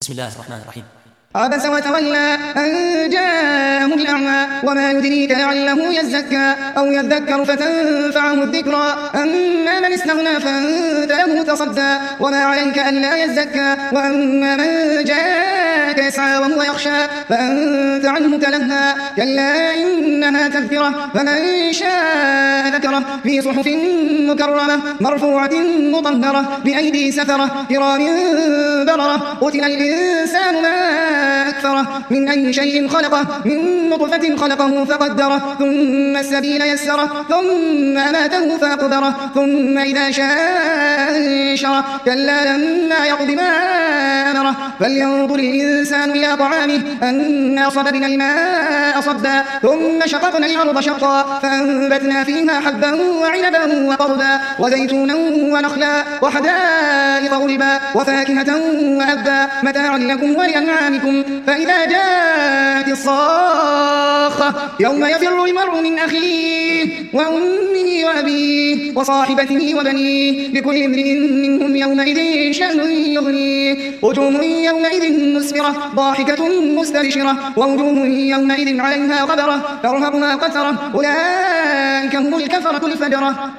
بسم الله الرحمن الرحيم. عبس وتولى أن جاءه الأعمى وما يدريك لعله يزكى أو يذكر فتنفعه الذكرى أما من استغنى فأنت له تصدى وما عليك ألا يزكى وأما من جاءك يسعى وهو يخشى فأنت عنه تلهى كلا إنها تذكرة فمن شاء ذكره في صحف مكرمة مرفوعة مطهرة بأيدي سفرة كرام بررة قتل الإنسان ما أكثره من أي شيء خلقه من نطفة خلقه فقدره ثم السبيل يسره ثم أماته فأقبره ثم إذا شاء انشره كلا لما يقض ما أمره فلينظر الإنسان إلى طعامه أنا صببنا الماء صبا ثم شققنا الأرض شقا فأنبتنا فيها حبا وعنبا وقضبا وزيتونا ونخلا وحدائق غلبا وفاكهة وأبا متاعا لكم ولأنعامكم فإذا جاءت الصاخة يوم يفر المرء من أخيه وأمه وأبيه وصاحبته وبنيه لكل امرئ منهم يومئذ شأن يغنيه وجوه يومئذ مسفرة ضاحكة مستبشرة ووجوه يومئذ عليها غبرة ترهقها قترة أولئك هم الكفرة الفجرة.